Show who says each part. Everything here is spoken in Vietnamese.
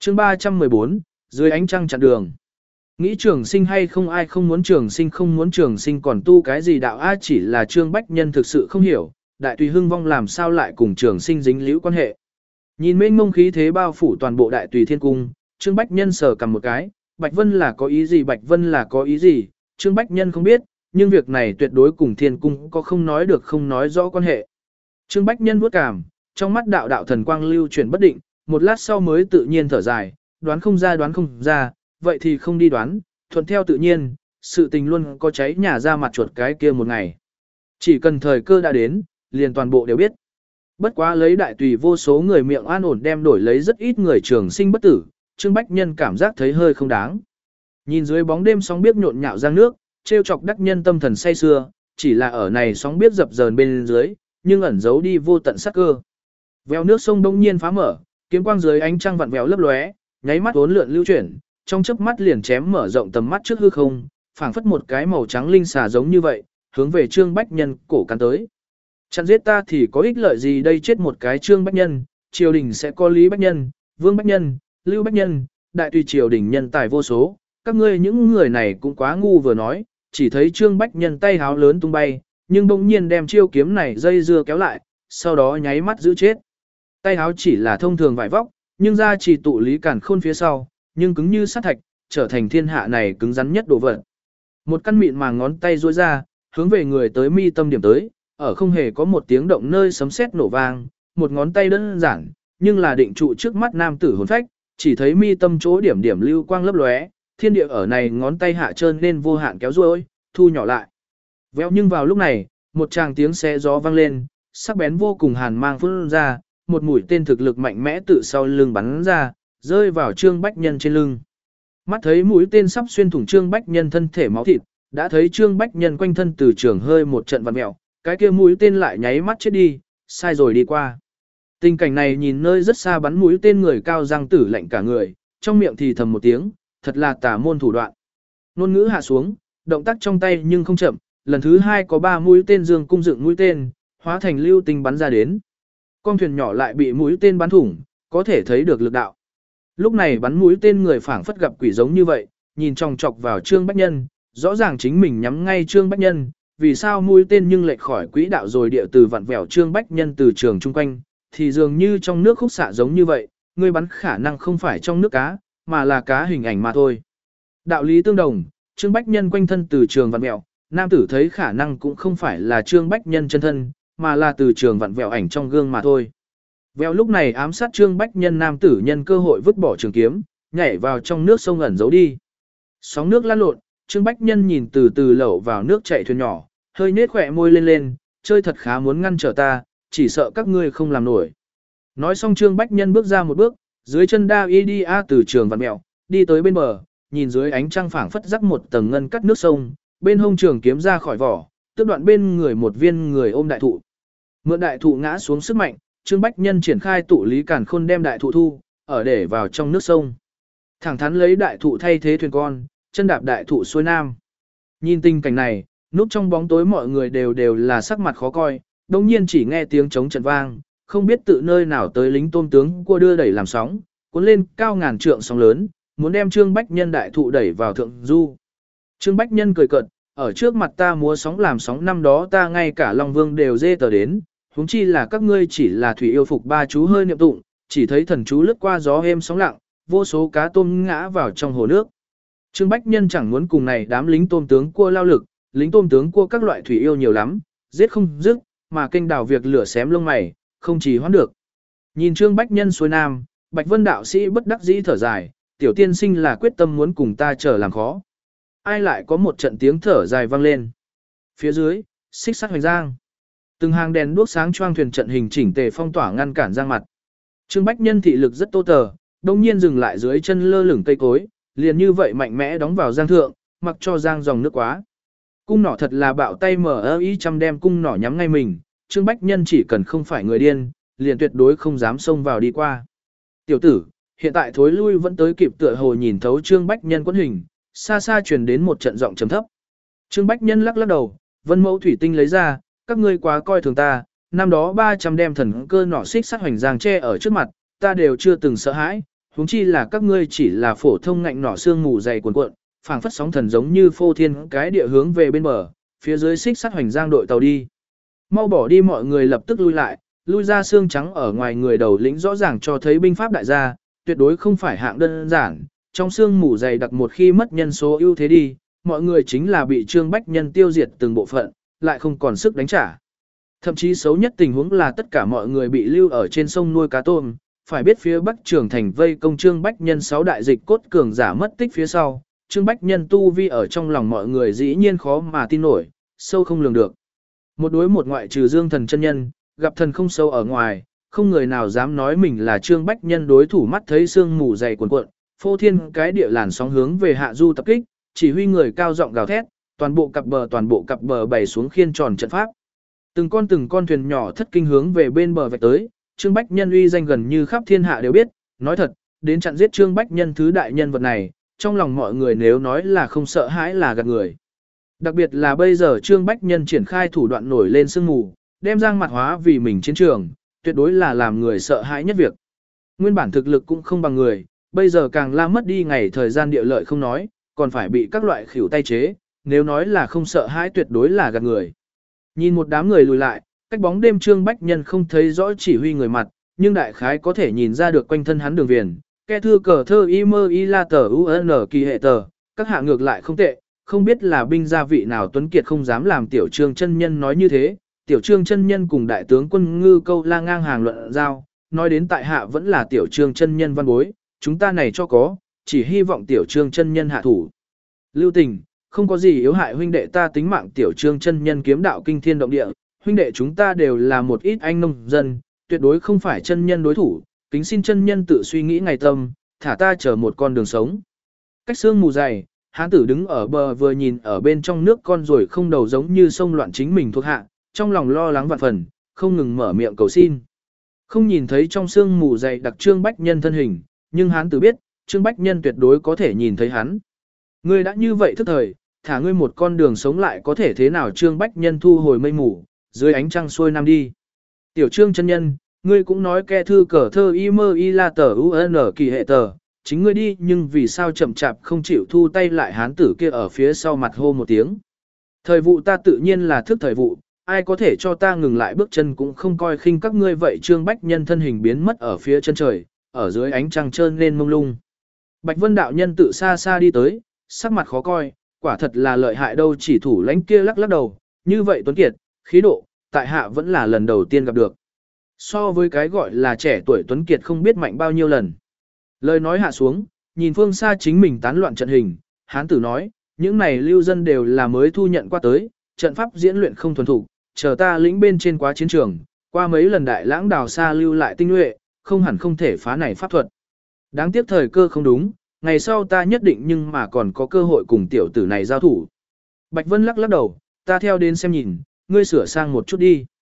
Speaker 1: chương 314, dưới ánh trăng chặn đường. Nghĩ trường sinh hay không, ai không muốn trường sinh, không muốn trường sinh còn tu cái gì đạo a, chỉ là Trương Bách Nhân thực sự không hiểu, đại tùy hưng vong làm sao lại cùng trường sinh dính liễu quan hệ. Nhìn mênh mông khí thế bao phủ toàn bộ đại tùy thiên cung, Trương Bách Nhân sờ cầm một cái, Bạch Vân là có ý gì, Bạch Vân là có ý gì, Trương Bách Nhân không biết, nhưng việc này tuyệt đối cùng thiên cung có không nói được không nói rõ quan hệ. Trương Bách Nhân vuốt cảm, trong mắt đạo đạo thần quang lưu chuyển bất định, một lát sau mới tự nhiên thở dài, đoán không ra, vậy thì không đi đoán, thuận theo tự nhiên, sự tình luôn có cháy nhà ra mặt chuột cái kia một ngày. Chỉ cần thời cơ đã đến, liền toàn bộ đều biết. Bất quá lấy đại tùy vô số người miệng an ổn đem đổi lấy rất ít người trường sinh bất tử, Trương Bách Nhân cảm giác thấy hơi không đáng. Nhìn dưới bóng đêm sóng biết nhộn nhạo giang nước, trêu chọc đắc nhân tâm thần say sưa, chỉ là ở này sóng biết dập dờn bên dưới, nhưng ẩn giấu đi vô tận sắc cơ. Vèo nước sông đông nhiên phá mở, kiếm quang dưới ánh trăng vặn vẹo lấp lóe, nháy mắt uốn lượn lưu chuyển, trong chớp mắt liền chém mở rộng tầm mắt trước hư không, phảng phất một cái màu trắng linh xà giống như vậy, hướng về Trương Bách Nhân cổ cắn tới. Chặn giết ta thì có ích lợi gì đây, chết một cái Trương Bách Nhân, triều đình sẽ có Lý Bách Nhân, Vương Bách Nhân, Lưu Bách Nhân, đại tùy triều đình nhân tài vô số, các ngươi những người này cũng quá ngu vừa nói, chỉ thấy Trương Bách Nhân tay háo lớn tung bay, nhưng bỗng nhiên đem chiêu kiếm này dây dưa kéo lại, sau đó nháy mắt giữ chết. Tay háo chỉ là thông thường vải vóc, nhưng ra chỉ tụ Lý Càn Khôn phía sau, nhưng cứng như sắt thạch, trở thành thiên hạ này cứng rắn nhất đồ vật. Một căn mịn màng ngón tay duỗi ra, hướng về người tới mi tâm điểm tới, ở không hề có một tiếng động nơi sấm sét nổ vang, một ngón tay đơn giản, nhưng là định trụ trước mắt nam tử hồn phách, chỉ thấy mi tâm chỗ điểm điểm lưu quang lấp lóe, thiên địa ở này ngón tay hạ trơn nên vô hạn kéo duỗi, thu nhỏ lại. Véo, nhưng vào lúc này, một tràng tiếng xé gió vang lên, sắc bén vô cùng hàn mang phun ra, một mũi tên thực lực mạnh mẽ tự sau lưng bắn ra, rơi vào Trương Bách Nhân trên lưng. Mắt thấy mũi tên sắp xuyên thủng Trương Bách Nhân thân thể máu thịt, đã thấy Trương Bách Nhân quanh thân từ trường hơi một trận vặn mèo, cái kia mũi tên lại nháy mắt chết đi, sai rồi đi qua. Tình cảnh này nhìn nơi rất xa bắn mũi tên người cao răng tử lạnh cả người, trong miệng thì thầm một tiếng, thật là tà môn thủ đoạn. Nôn ngữ hạ xuống, động tác trong tay nhưng không chậm, lần thứ hai có 3 mũi tên dương cung dựng mũi tên, hóa thành lưu tinh bắn ra đến. Con thuyền nhỏ lại bị mũi tên bắn thủng, có thể thấy được lực đạo. Lúc này bắn mũi tên người phảng phất gặp quỷ giống như vậy, nhìn chòng chọc vào Trương Bách Nhân, rõ ràng chính mình nhắm ngay Trương Bách Nhân, vì sao mũi tên nhưng lệch khỏi quỹ đạo rồi địa từ vặn vẹo Trương Bách Nhân từ trường chung quanh, thì dường như trong nước khúc xạ giống như vậy, người bắn khả năng không phải trong nước cá, mà là cá hình ảnh mà thôi. Đạo lý tương đồng, Trương Bách Nhân quanh thân từ trường vặn vẹo, nam tử thấy khả năng cũng không phải là Trương Bách Nhân chân thân, mà là từ trường vặn vẹo ảnh trong gương mà thôi. Vẹo lúc này ám sát Trương Bách Nhân nam tử nhân cơ hội vứt bỏ trường kiếm, nhảy vào trong nước sông ẩn giấu đi. Sóng nước lăn lộn, Trương Bách Nhân nhìn từ từ lẩu vào nước chạy thuyền nhỏ, hơi nết khỏe môi lên lên, chơi thật khá muốn ngăn trở ta, chỉ sợ các ngươi không làm nổi. Nói xong Trương Bách Nhân bước ra một bước, dưới chân đa y đi a từ trường vặn mẹo, đi tới bên bờ, nhìn dưới ánh trăng phảng phất rắc một tầng ngân cắt nước sông, bên hông trường kiếm ra khỏi vỏ, tước đoạn bên người một viên người ôm đại thụ. Mượn đại thụ ngã xuống sức mạnh, Trương Bách Nhân triển khai tụ Lý Càn Khôn đem đại thụ thu, ở để vào trong nước sông. Thẳng thắn lấy đại thụ thay thế thuyền con, chân đạp đại thụ xuôi nam. Nhìn tình cảnh này, núp trong bóng tối mọi người đều là sắc mặt khó coi, đồng nhiên chỉ nghe tiếng trống trận vang, không biết tự nơi nào tới lính tôm tướng cua đưa đẩy làm sóng, cuốn lên cao ngàn trượng sóng lớn, muốn đem Trương Bách Nhân đại thụ đẩy vào thượng du. Trương Bách Nhân cười cợt, ở trước mặt ta múa sóng làm sóng, năm đó ta ngay cả Long Vương đều dê tờ đến, huống chi là các ngươi chỉ là thủy yêu phục ba chú hơi niệm tụng, chỉ thấy thần chú lướt qua gió êm sóng lặng, vô số cá tôm ngã vào trong hồ nước. Trương Bách Nhân chẳng muốn cùng này đám lính tôm tướng cua lao lực, lính tôm tướng cua các loại thủy yêu nhiều lắm, giết không dứt, mà kênh đào việc lửa xém lông mày, không chỉ hoãn được. Nhìn Trương Bách Nhân xuôi nam, Bạch Vân đạo sĩ bất đắc dĩ thở dài, tiểu tiên sinh là quyết tâm muốn cùng ta trở làm khó. Ai lại có một trận tiếng thở dài vang lên. Phía dưới, xích sắt hoành giang. Từng hàng đèn đuốc sáng choang thuyền trận hình chỉnh tề phong tỏa ngăn cản giang mặt. Trương Bách Nhân thị lực rất tô tờ, đông nhiên dừng lại dưới chân lơ lửng cây cối, liền như vậy mạnh mẽ đóng vào giang thượng, mặc cho giang dòng nước quá. Cung nỏ thật là bạo tay mở ý chăm đem cung nỏ nhắm ngay mình, Trương Bách Nhân chỉ cần không phải người điên, liền tuyệt đối không dám xông vào đi qua. Tiểu tử, hiện tại thối lui vẫn tới kịp, tựa hồ nhìn thấu Trương Bách Nhân quấn hình, xa xa truyền đến một trận giọng trầm thấp. Trương Bách Nhân lắc lắc đầu, Vân Mẫu thủy tinh lấy ra, các ngươi quá coi thường ta, năm đó 300 đem thần cơ nỏ xích sắt hoành giang che ở trước mặt, ta đều chưa từng sợ hãi, huống chi là các ngươi chỉ là phổ thông ngạnh nỏ xương mù dày cuồn cuộn, phảng phất sóng thần giống như phô thiên cái địa hướng về bên bờ, phía dưới xích sắt hoành giang đội tàu đi. Mau bỏ đi, mọi người lập tức lui lại, lui ra xương trắng ở ngoài người đầu lĩnh rõ ràng cho thấy binh pháp đại gia, tuyệt đối không phải hạng đơn giản, trong xương mù dày đặc một khi mất nhân số ưu thế đi, mọi người chính là bị Trương Bách Nhân tiêu diệt từng bộ phận, lại không còn sức đánh trả. Thậm chí xấu nhất tình huống là tất cả mọi người bị lưu ở trên sông nuôi cá tôm, phải biết phía Bắc Trường Thành vây công Trương Bách Nhân 6 đại dịch cốt cường giả mất tích phía sau, Trương Bách Nhân tu vi ở trong lòng mọi người dĩ nhiên khó mà tin nổi, sâu không lường được. Một đối một ngoại trừ Dương Thần chân nhân, gặp thần không sâu ở ngoài, không người nào dám nói mình là Trương Bách Nhân đối thủ. Mắt thấy sương mù dày cuồn cuộn, phô thiên cái địa làn sóng hướng về hạ du tập kích, chỉ huy người cao giọng gào thét, toàn bộ cặp bờ bày xuống khiên tròn trận pháp. Từng con thuyền nhỏ thất kinh hướng về bên bờ vạch tới, Trương Bách Nhân uy danh gần như khắp thiên hạ đều biết, nói thật, đến chặn giết Trương Bách Nhân thứ đại nhân vật này, trong lòng mọi người nếu nói là không sợ hãi là gạt người. Đặc biệt là bây giờ Trương Bách Nhân triển khai thủ đoạn nổi lên sương mù, đem Giang Mặt hóa vì mình chiến trường, tuyệt đối là làm người sợ hãi nhất việc. Nguyên bản thực lực cũng không bằng người, bây giờ càng la mất đi ngày thời gian địa lợi không nói, còn phải bị các loại khỉu tay chế, nếu nói là không sợ hãi tuyệt đối là gạt người. Nhìn một đám người lùi lại, cách bóng đêm Trương Bách Nhân không thấy rõ chỉ huy người mặt, nhưng đại khái có thể nhìn ra được quanh thân hắn đường viền, kẻ thư cờ thơ y mơ y la tờ un kỳ hệ tờ, các hạ ngược lại không tệ, không biết là binh gia vị nào tuấn kiệt không dám làm tiểu Trương chân nhân nói như thế. Tiểu Trương chân nhân cùng đại tướng Quân Ngư Câu La ngang hàng luận giao, nói đến tại hạ vẫn là tiểu Trương chân nhân văn bối, chúng ta này cho có, chỉ hy vọng tiểu Trương chân nhân hạ thủ. Lưu Tình, không có gì yếu hại huynh đệ ta tính mạng, tiểu Trương chân nhân kiếm đạo kinh thiên động địa, huynh đệ chúng ta đều là một ít anh nông dân, tuyệt đối không phải chân nhân đối thủ, kính xin chân nhân tự suy nghĩ ngày tâm, thả ta chờ một con đường sống. Cách xương mù dày, hán tử đứng ở bờ vừa nhìn ở bên trong nước con rồi không đầu giống như sông loạn chính mình thuộc hạ, trong lòng lo lắng vạn phần, không ngừng mở miệng cầu xin. Không nhìn thấy trong xương mù dày đặc Trương Bách Nhân thân hình, nhưng hán tử biết, Trương Bách Nhân tuyệt đối có thể nhìn thấy hắn. Ngươi đã như vậy thức thời, thả ngươi một con đường sống lại có thể thế nào? Trương Bách Nhân thu hồi mây mù, dưới ánh trăng xuôi nam đi. Tiểu Trương chân nhân, ngươi cũng nói kẻ thư cờ thơ y mơ y la tờ un kỳ hệ tờ, chính ngươi đi, nhưng vì sao chậm chạp không chịu thu tay lại? Hán tử kia ở phía sau mặt hô một tiếng. Thời vụ ta tự nhiên là thức thời vụ, ai có thể cho ta ngừng lại bước chân cũng không coi khinh các ngươi vậy. Trương Bách Nhân thân hình biến mất ở phía chân trời, ở dưới ánh trăng trơn lên mông lung. Bạch Vân đạo nhân tự xa xa đi tới, sắc mặt khó coi, quả thật là lợi hại đâu. Chỉ thủ lãnh kia lắc lắc đầu, như vậy tuấn kiệt, khí độ, tại hạ vẫn là lần đầu tiên gặp được. So với cái gọi là trẻ tuổi tuấn kiệt không biết mạnh bao nhiêu lần. Lời nói hạ xuống, nhìn phương xa chính mình tán loạn trận hình, hán tử nói, những này lưu dân đều là mới thu nhận qua tới, trận pháp diễn luyện không thuần thục, chờ ta lĩnh bên trên quá chiến trường, qua mấy lần đại lãng đào xa lưu lại tinh nhuệ, không hẳn không thể phá này pháp thuật. Đáng tiếc thời cơ không đúng, ngày sau ta nhất định nhưng mà còn có cơ hội cùng tiểu tử này giao thủ. Bạch Vân lắc lắc đầu, ta theo đến xem nhìn, ngươi sửa sang một chút đi.